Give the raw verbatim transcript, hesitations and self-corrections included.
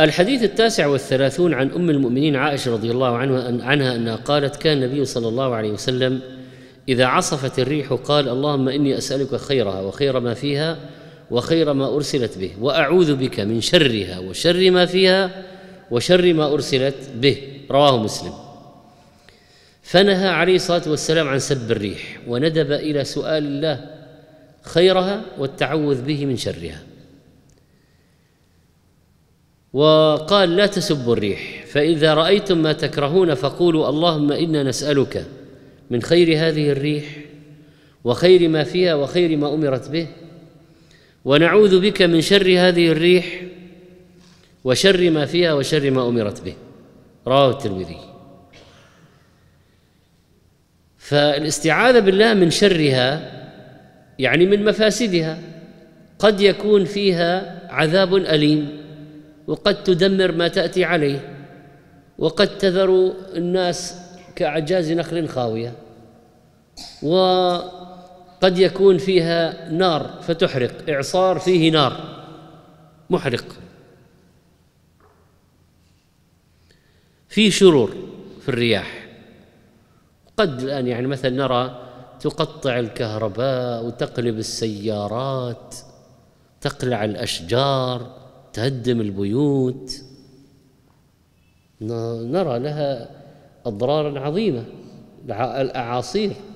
الحديث التاسع والثلاثون عن أم المؤمنين عائشة رضي الله عنها عنها أنها قالت: كان النبي صلى الله عليه وسلم إذا عصفت الريح قال: اللهم إني أسألك خيرها وخير ما فيها وخير ما أرسلت به، وأعوذ بك من شرها وشر ما فيها وشر ما أرسلت به. رواه مسلم. فنهى عليه الصلاة والسلام عن سب الريح، وندب إلى سؤال الله خيرها والتعوذ به من شرها، وقال: لا تسبوا الريح، فإذا رأيتم ما تكرهون فقولوا اللهم إنا نسألك من خير هذه الريح وخير ما فيها وخير ما أمرت به، ونعوذ بك من شر هذه الريح وشر ما فيها وشر ما أمرت به. رواه الترمذي. فالاستعاذة بالله من شرها يعني من مفاسدها، قد يكون فيها عذاب أليم، وقد تدمر ما تأتي عليه، وقد تذر الناس كأعجاز نخل خاوية، وقد يكون فيها نار فتحرق، إعصار فيه نار محرق، في شرور في الرياح. قد الآن يعني مثلا نرى تقطع الكهرباء وتقلب السيارات، تقلع الأشجار، تهدم البيوت، نرى لها أضرارا عظيمة، الأعاصير